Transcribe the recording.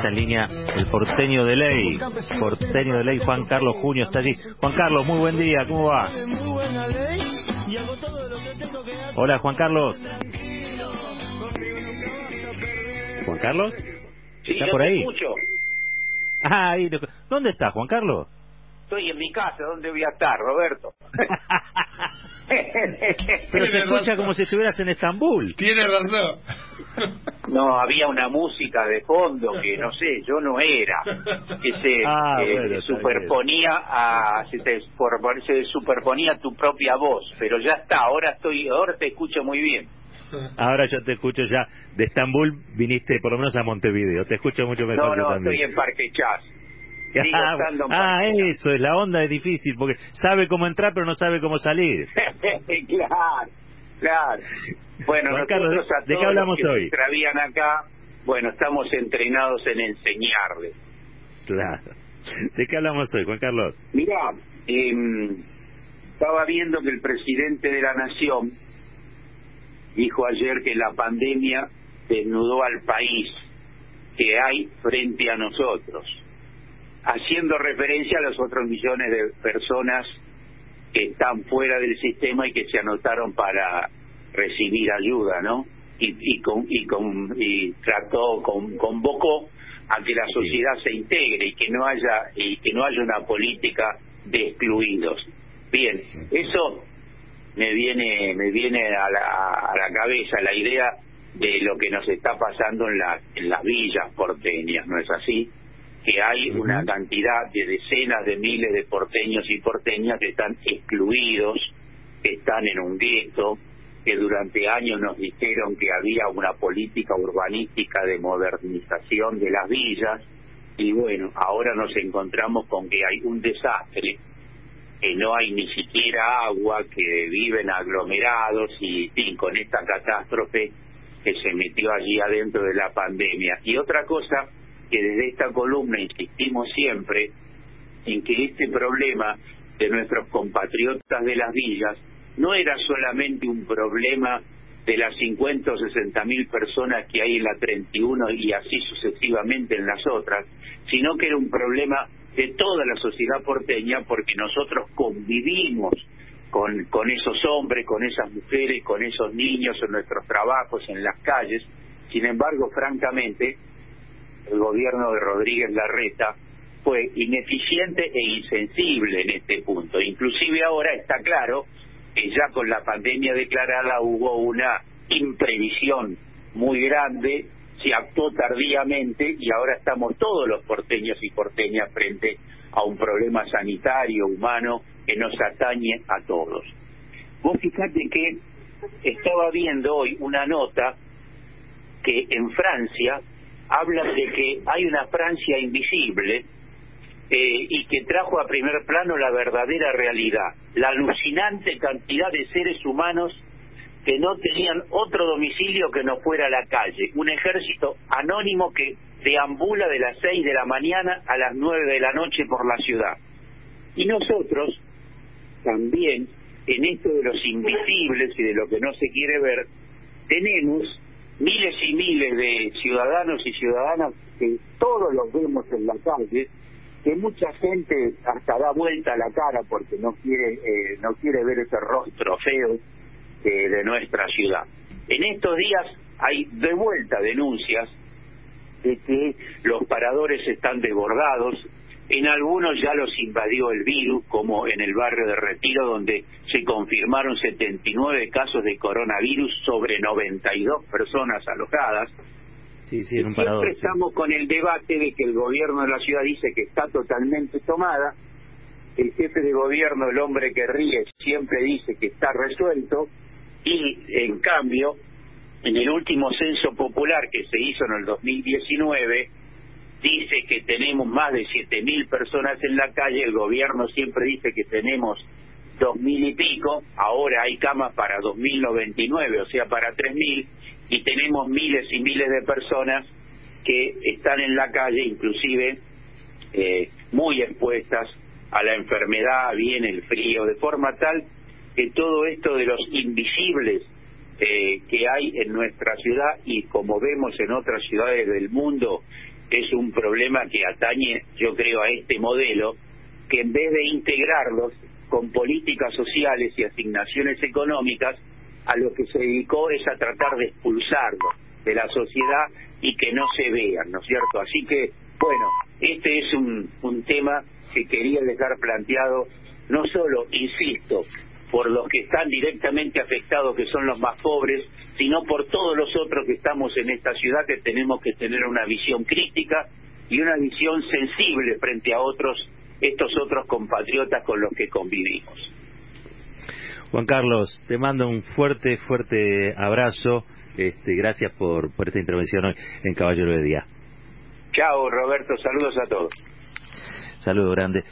está en línea el porteño de ley. Porteño de ley, Juan Carlos Junio está allí. Juan Carlos, muy buen día, ¿cómo va? Hola, Juan Carlos. ¿Juan Carlos? Sí, ¿Está yo por te ahí? escucho. Ah, ahí. ¿Dónde está, Juan Carlos? Estoy en mi casa, ¿dónde voy a estar, Roberto? Pero se escucha como si estuvieras en Estambul. Tiene razón. No, había una música de fondo que no sé, yo no era, que se superponía se superponía a tu propia voz, pero ya está, ahora te escucho muy bien. Ahora yo te escucho ya. De Estambul viniste por lo menos a Montevideo. Te escucho mucho mejor. No, también. estoy en Parque Chas. Sigo estando en Parque Chas. Eso es, la onda es difícil porque sabe cómo entrar pero no sabe cómo salir. Claro. Bueno, Juan nosotros Carlos, a ¿de qué todos hablamos los que hoy? se extravían acá, bueno, estamos entrenados en enseñarles. Claro. ¿De qué hablamos hoy, Juan Carlos? Mirá, estaba viendo que el presidente de la Nación dijo ayer que la pandemia desnudó al país que hay frente a nosotros, haciendo referencia a los otros millones de personas que están fuera del sistema y que se anotaron para recibir ayuda, ¿no? Convocó a que la sociedad se integre y que no haya una política de excluidos. Bien, eso me viene a la cabeza la idea de lo que nos está pasando en las villas porteñas, ¿no es así? Que hay una cantidad de decenas de miles de porteños y porteñas que están excluidos, que están en un gueto, que durante años nos dijeron que había una política urbanística de modernización de las villas, y bueno, ahora nos encontramos con que hay un desastre, que no hay ni siquiera agua, que viven aglomerados y con esta catástrofe que se metió allí adentro de la pandemia. Y otra cosa que desde esta columna insistimos siempre, en que este problema de nuestros compatriotas de las villas no era solamente un problema de las 50 o 60 mil personas que hay en la 31 y así sucesivamente en las otras, sino que era un problema de toda la sociedad porteña, porque nosotros convivimos con esos hombres, con esas mujeres, con esos niños en nuestros trabajos, en las calles. Sin embargo, francamente, el gobierno de Rodríguez Larreta fue ineficiente e insensible en este punto. Inclusive ahora está claro que ya con la pandemia declarada hubo una imprevisión muy grande, se actuó tardíamente y ahora estamos todos los porteños y porteñas frente a un problema sanitario, humano, que nos atañe a todos. Vos fijate que estaba viendo hoy una nota que en Francia habla de que hay una Francia invisible y que trajo a primer plano la verdadera realidad, la alucinante cantidad de seres humanos que no tenían otro domicilio que no fuera la calle, un ejército anónimo que deambula de las 6 de la mañana a las 9 de la noche por la ciudad. Y nosotros también, en esto de los invisibles y de lo que no se quiere ver, tenemos miles y miles de ciudadanos y ciudadanas que todos los vemos en la calle, que mucha gente hasta da vuelta a la cara porque no quiere ver ese rostro feo de nuestra ciudad. En estos días hay de vuelta denuncias de que los paradores están desbordados, en algunos ya los invadió el virus, como en el barrio de Retiro, donde se confirmaron 79 casos de coronavirus sobre 92 personas alojadas. Sí, en un parador. Siempre estamos con el debate de que el gobierno de la ciudad dice que está totalmente tomada, el jefe de gobierno, el hombre que ríe, siempre dice que está resuelto, y en cambio, en el último censo popular que se hizo en el 2019, dice que tenemos más de 7.000 personas en la calle. El gobierno siempre dice que tenemos 2.000 y pico, ahora hay camas para 2.099, o sea, para 3.000, y tenemos miles y miles de personas que están en la calle, inclusive muy expuestas a la enfermedad, viene el frío, de forma tal que todo esto de los invisibles que hay en nuestra ciudad, y como vemos en otras ciudades del mundo, es un problema que atañe, yo creo, a este modelo, que en vez de integrarlos con políticas sociales y asignaciones económicas, a lo que se dedicó es a tratar de expulsarlos de la sociedad y que no se vean, ¿no es cierto? Así que, bueno, este es un tema que quería dejar planteado, no solo, insisto, por los que están directamente afectados, que son los más pobres, sino por todos los otros que estamos en esta ciudad, que tenemos que tener una visión crítica y una visión sensible frente a estos otros compatriotas con los que convivimos. Juan Carlos, te mando un fuerte abrazo. Gracias por esta intervención hoy en Caballero de Día. Chao, Roberto, saludos a todos. Saludo grande.